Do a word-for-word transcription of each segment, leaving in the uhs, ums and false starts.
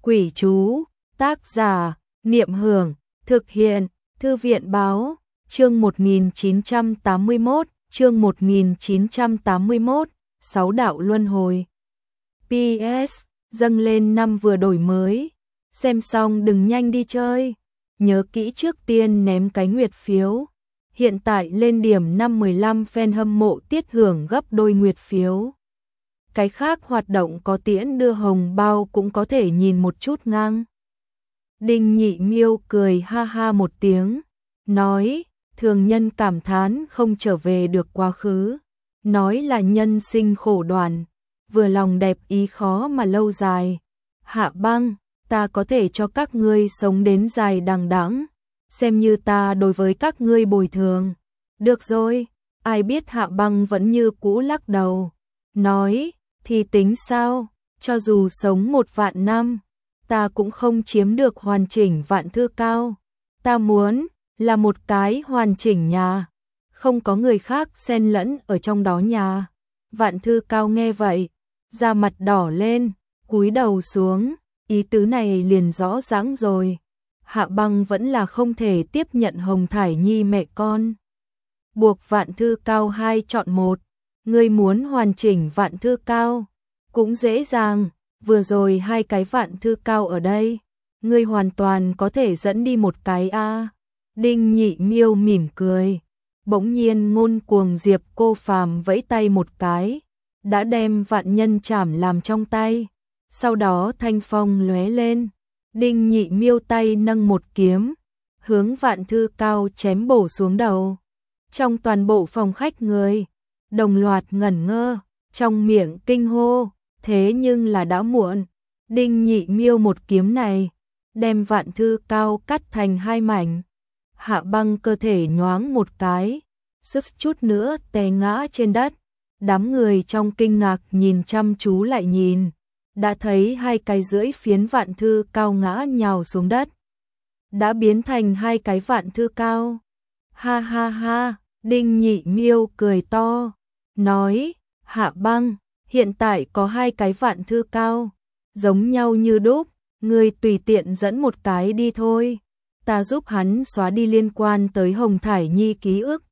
Quỷ chú, tác giả, Niệm Hưởng, thực hiện, Thư viện báo, chương một nghìn chín trăm tám mươi mốt, chương một nghìn chín trăm tám mươi mốt, sáu đạo luân hồi. pê ét, dâng lên năm vừa đổi mới, xem xong đừng nhanh đi chơi, nhớ kỹ trước tiên ném cái nguyệt phiếu. Hiện tại lên điểm năm mười lăm fan hâm mộ tiết hưởng gấp đôi nguyệt phiếu. Cái khác hoạt động có tiễn đưa hồng bao cũng có thể nhìn một chút ngang. Đinh Nhị Miêu cười ha ha một tiếng, nói, thường nhân cảm thán không trở về được quá khứ, nói là nhân sinh khổ đoàn, vừa lòng đẹp ý khó mà lâu dài. Hạ Băng, ta có thể cho các ngươi sống đến dài đằng đẵng, xem như ta đối với các ngươi bồi thường. Được rồi, ai biết Hạ Băng vẫn như cũ lắc đầu, nói, thì tính sao, cho dù sống một vạn năm, ta cũng không chiếm được hoàn chỉnh vạn thư cao. Ta muốn là một cái hoàn chỉnh nhà, không có người khác xen lẫn ở trong đó nhà. Vạn thư cao nghe vậy, da mặt đỏ lên, cúi đầu xuống, ý tứ này liền rõ ràng rồi. Hạ Băng vẫn là không thể tiếp nhận Hồng Thải Nhi mẹ con. Buộc vạn thư cao hai chọn một, ngươi muốn hoàn chỉnh vạn thư cao, cũng dễ dàng, vừa rồi hai cái vạn thư cao ở đây, ngươi hoàn toàn có thể dẫn đi một cái a. À. Đinh Nhị Miêu mỉm cười, bỗng nhiên ngôn cuồng Diệp Cô Phàm vẫy tay một cái, đã đem vạn nhân chảm làm trong tay, sau đó thanh phong lóe lên. Đinh Nhị Miêu tay nâng một kiếm, hướng vạn thư cao chém bổ xuống đầu. Trong toàn bộ phòng khách người, đồng loạt ngẩn ngơ, trong miệng kinh hô, thế nhưng là đã muộn. Đinh Nhị Miêu một kiếm này, đem vạn thư cao cắt thành hai mảnh. Hạ Băng cơ thể nhoáng một cái, suýt chút nữa té ngã trên đất. Đám người trong kinh ngạc nhìn chăm chú lại nhìn, đã thấy hai cái rưỡi phiến vạn thư cao ngã nhào xuống đất, đã biến thành hai cái vạn thư cao. Ha ha ha, Đinh Nhị Miêu cười to, nói, Hạ Băng, hiện tại có hai cái vạn thư cao, giống nhau như đúc, ngươi tùy tiện dẫn một cái đi thôi, ta giúp hắn xóa đi liên quan tới Hồng Thải Nhi ký ức.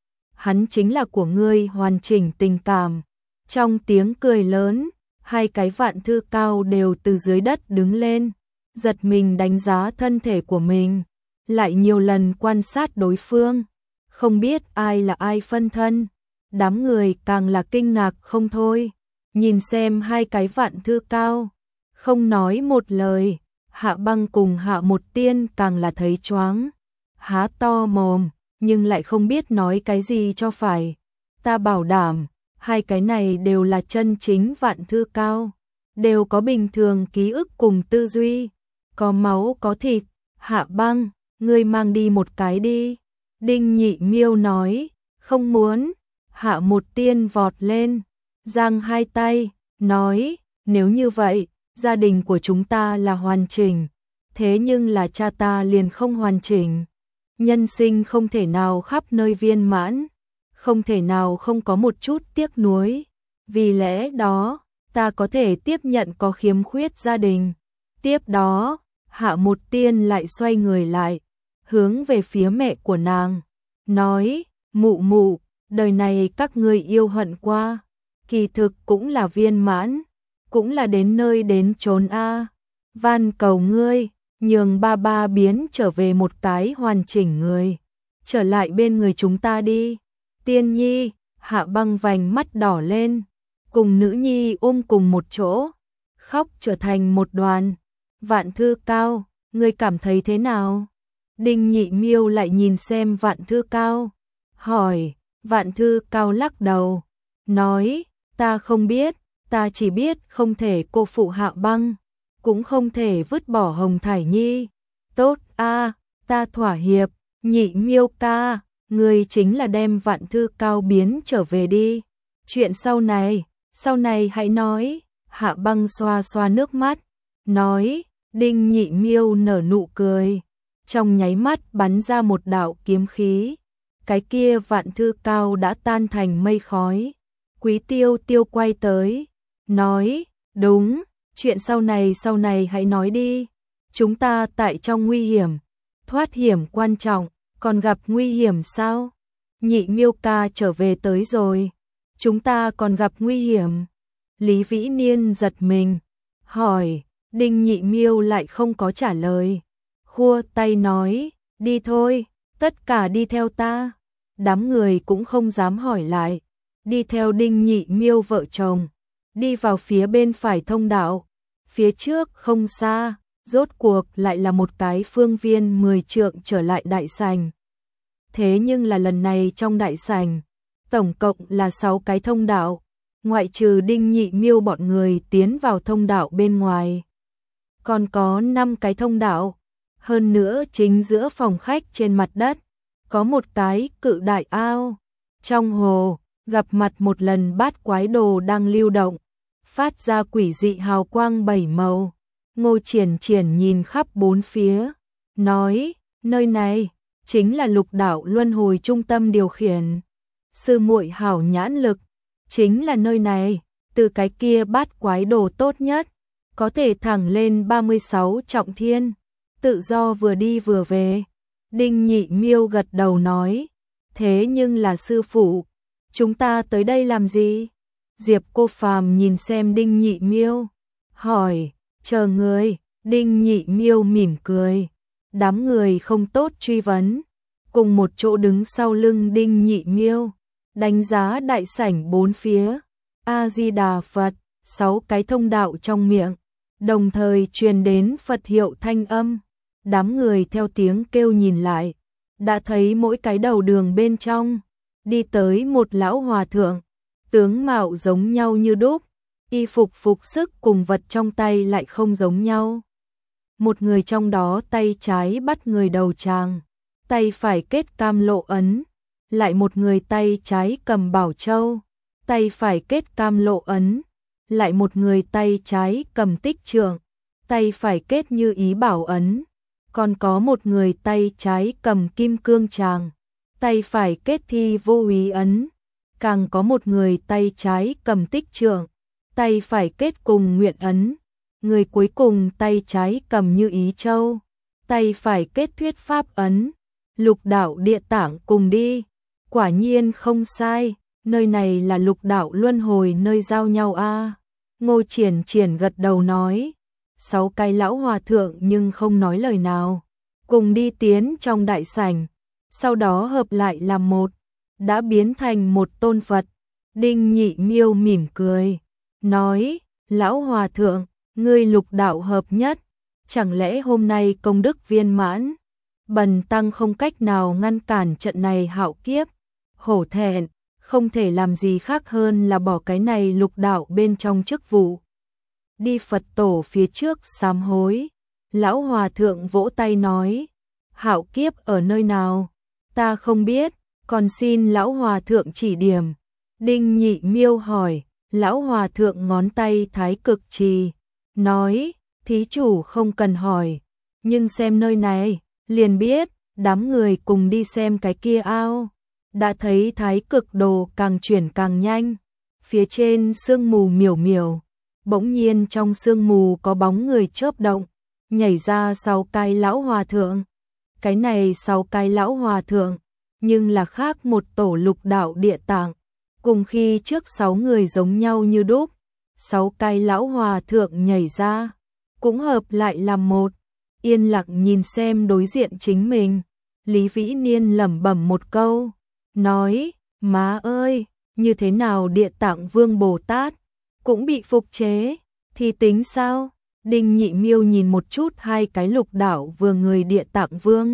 Hắn chính là của ngươi hoàn chỉnh tình cảm. Trong tiếng cười lớn, hai cái vạn thư cao đều từ dưới đất đứng lên, giật mình đánh giá thân thể của mình, lại nhiều lần quan sát đối phương, không biết ai là ai phân thân. Đám người càng là kinh ngạc không thôi, nhìn xem hai cái vạn thư cao, không nói một lời. Hạ Băng cùng Hạ Một Tiên càng là thấy choáng, há to mồm, nhưng lại không biết nói cái gì cho phải. Ta bảo đảm, hai cái này đều là chân chính vạn thư cao, đều có bình thường ký ức cùng tư duy, có máu có thịt. Hạ Băng, ngươi mang đi một cái đi. Đinh Nhị Miêu nói, không muốn. Hạ Một Tiên vọt lên, giang hai tay, nói, nếu như vậy, gia đình của chúng ta là hoàn chỉnh, thế nhưng là cha ta liền không hoàn chỉnh. Nhân sinh không thể nào khắp nơi viên mãn, không thể nào không có một chút tiếc nuối. Vì lẽ đó, ta có thể tiếp nhận có khiếm khuyết gia đình. Tiếp đó, Hạ Một Tiên lại xoay người lại, hướng về phía mẹ của nàng, nói, mụ mụ, đời này các ngươi yêu hận qua, kỳ thực cũng là viên mãn, cũng là đến nơi đến chốn a. Van cầu ngươi, nhường ba ba biến trở về một cái hoàn chỉnh người, trở lại bên người chúng ta đi. Tiên Nhi, Hạ Băng vành mắt đỏ lên, cùng nữ nhi ôm cùng một chỗ, khóc trở thành một đoàn. Vạn thư cao, ngươi cảm thấy thế nào? Đinh Nhị Miêu lại nhìn xem vạn thư cao, hỏi. Vạn thư cao lắc đầu, nói, ta không biết, ta chỉ biết không thể cô phụ Hạ Băng, cũng không thể vứt bỏ Hồng Thải Nhi. Tốt a, ta thỏa hiệp. Nhị Miêu ca, ngươi chính là đem vạn thư cao biến trở về đi. Chuyện sau này, sau này hãy nói. Hạ Băng xoa xoa nước mắt, nói. Đinh Nhị Miêu nở nụ cười, trong nháy mắt bắn ra một đạo kiếm khí. Cái kia vạn thư cao đã tan thành mây khói. Quý Tiêu Tiêu quay tới, nói, đúng, Chuyện sau này sau này hãy nói đi. Chúng ta tại trong nguy hiểm, thoát hiểm quan trọng, còn gặp nguy hiểm sao? Nhị Miêu ca trở về tới rồi, chúng ta còn gặp nguy hiểm. Lý Vĩ Niên giật mình, hỏi, Đinh Nhị Miêu lại không có trả lời. Khua tay nói, đi thôi, tất cả đi theo ta. Đám người cũng không dám hỏi lại, đi theo Đinh Nhị Miêu vợ chồng, đi vào phía bên phải thông đạo. Phía trước không xa, rốt cuộc lại là một cái phương viên mười trượng trở lại đại sảnh. Thế nhưng là lần này trong đại sảnh, tổng cộng là sáu cái thông đạo, ngoại trừ Đinh Nhị Miêu bọn người tiến vào thông đạo bên ngoài. Còn có năm cái thông đạo, hơn nữa chính giữa phòng khách trên mặt đất, có một cái cự đại ao. Trong hồ, gặp mặt một lần bát quái đồ đang lưu động, phát ra quỷ dị hào quang bảy màu. Ngô Triển Triển nhìn khắp bốn phía, nói, nơi này chính là lục đạo luân hồi trung tâm điều khiển. Sư muội hảo nhãn lực, chính là nơi này, từ cái kia bát quái đồ tốt nhất, có thể thẳng lên ba mươi sáu trọng thiên, tự do vừa đi vừa về. Đinh Nhị Miêu gật đầu nói, thế nhưng là sư phụ, chúng ta tới đây làm gì? Diệp Cô Phàm nhìn xem Đinh Nhị Miêu, hỏi, chờ người. Đinh Nhị Miêu mỉm cười, đám người không tốt truy vấn, cùng một chỗ đứng sau lưng Đinh Nhị Miêu, đánh giá đại sảnh bốn phía. A Di Đà Phật, sáu cái thông đạo trong miệng, đồng thời truyền đến Phật hiệu thanh âm. Đám người theo tiếng kêu nhìn lại, đã thấy mỗi cái đầu đường bên trong đi tới một lão hòa thượng, tướng mạo giống nhau như đúc, y phục phục sức cùng vật trong tay lại không giống nhau. Một người trong đó tay trái bắt người đầu tràng, tay phải kết cam lộ ấn, lại một người tay trái cầm bảo châu, tay phải kết cam lộ ấn, lại một người tay trái cầm tích trượng, tay phải kết như ý bảo ấn, còn có một người tay trái cầm kim cương tràng, tay phải kết thi vô úy ấn, càng có một người tay trái cầm tích trượng, tay phải kết cùng nguyện ấn, người cuối cùng tay trái cầm như ý châu, tay phải kết thuyết pháp ấn. Lục đạo địa tạng cùng đi, quả nhiên không sai, nơi này là lục đạo luân hồi nơi giao nhau a. Ngô Triển Triển gật đầu nói, sáu cái lão hòa thượng nhưng không nói lời nào, cùng đi tiến trong đại sảnh, sau đó hợp lại làm một, đã biến thành một tôn Phật. Đinh Nhị Miêu mỉm cười, nói, lão hòa thượng, ngươi lục đạo hợp nhất, chẳng lẽ hôm nay công đức viên mãn? Bần tăng không cách nào ngăn cản trận này hạo kiếp, hổ thẹn, không thể làm gì khác hơn là bỏ cái này lục đạo bên trong chức vụ. Đi Phật tổ phía trước sám hối. Lão hòa thượng vỗ tay nói, hạo kiếp ở nơi nào? Ta không biết, còn xin lão hòa thượng chỉ điểm. Đinh Nhị Miêu hỏi, lão hòa thượng ngón tay thái cực trì, nói, thí chủ không cần hỏi, nhưng xem nơi này, liền biết. Đám người cùng đi xem cái kia ao, đã thấy thái cực đồ càng chuyển càng nhanh, phía trên sương mù miểu miểu, bỗng nhiên trong sương mù có bóng người chớp động, nhảy ra sáu cái lão hòa thượng. Cái này sáu cái lão hòa thượng, nhưng là khác một tổ lục đạo địa tạng, cùng khi trước sáu người giống nhau như đúc. Sáu cái lão hòa thượng nhảy ra, cũng hợp lại làm một, yên lặng nhìn xem đối diện chính mình. Lý Vĩ Niên lẩm bẩm một câu, nói, má ơi, như thế nào địa tạng vương Bồ Tát cũng bị phục chế, thì tính sao? Đinh Nhị Miêu nhìn một chút hai cái lục đạo vừa người địa tạng vương,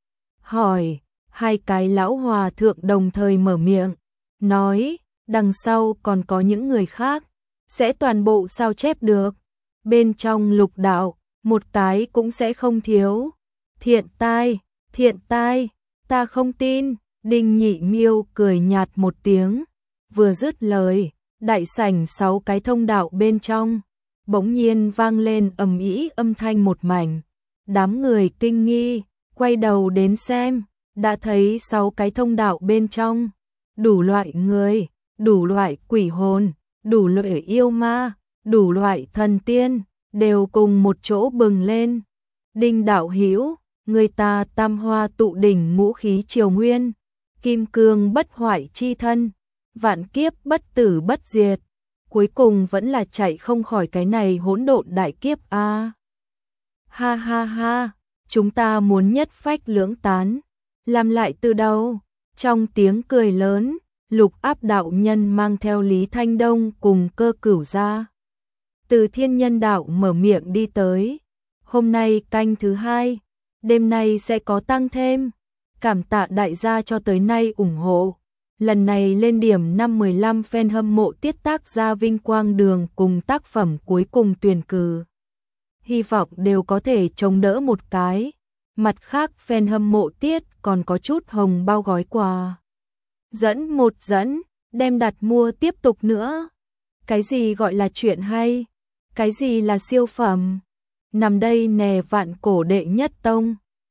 hỏi. Hai cái lão hòa thượng đồng thời mở miệng, nói, đằng sau còn có những người khác, sẽ toàn bộ sao chép được. Bên trong lục đạo, một cái cũng sẽ không thiếu. Thiện tai, thiện tai, ta không tin. Đinh Nhị Miêu cười nhạt một tiếng, vừa dứt lời, đại sảnh sáu cái thông đạo bên trong, bỗng nhiên vang lên ầm ĩ âm thanh một mảnh. Đám người kinh nghi, quay đầu đến xem, đã thấy sáu cái thông đạo bên trong, đủ loại người, đủ loại quỷ hồn, đủ loại yêu ma, đủ loại thần tiên đều cùng một chỗ bừng lên. Đinh đạo hữu, người ta tam hoa tụ đỉnh ngũ khí triều nguyên, kim cương bất hoại chi thân, vạn kiếp bất tử bất diệt, cuối cùng vẫn là chạy không khỏi cái này hỗn độn đại kiếp a. À. Ha ha ha, chúng ta muốn nhất phách lưỡng tán, làm lại từ đầu. Trong tiếng cười lớn, Lục Áp đạo nhân mang theo Lý Thanh Đông cùng Cơ Cửu ra. Từ Thiên Nhân đạo mở miệng đi tới. Hôm nay canh thứ hai, đêm nay sẽ có tăng thêm. Cảm tạ đại gia cho tới nay ủng hộ. Lần này lên điểm năm mười lăm fan hâm mộ tiết tác gia Vinh Quang Đường cùng tác phẩm cuối cùng tuyển cử. Hy vọng đều có thể chống đỡ một cái. Mặt khác fan hâm mộ tiết còn có chút hồng bao gói quà. Dẫn một dẫn, đem đặt mua tiếp tục nữa. Cái gì gọi là chuyện hay? Cái gì là siêu phẩm? Nằm đây nè vạn cổ đệ nhất tông.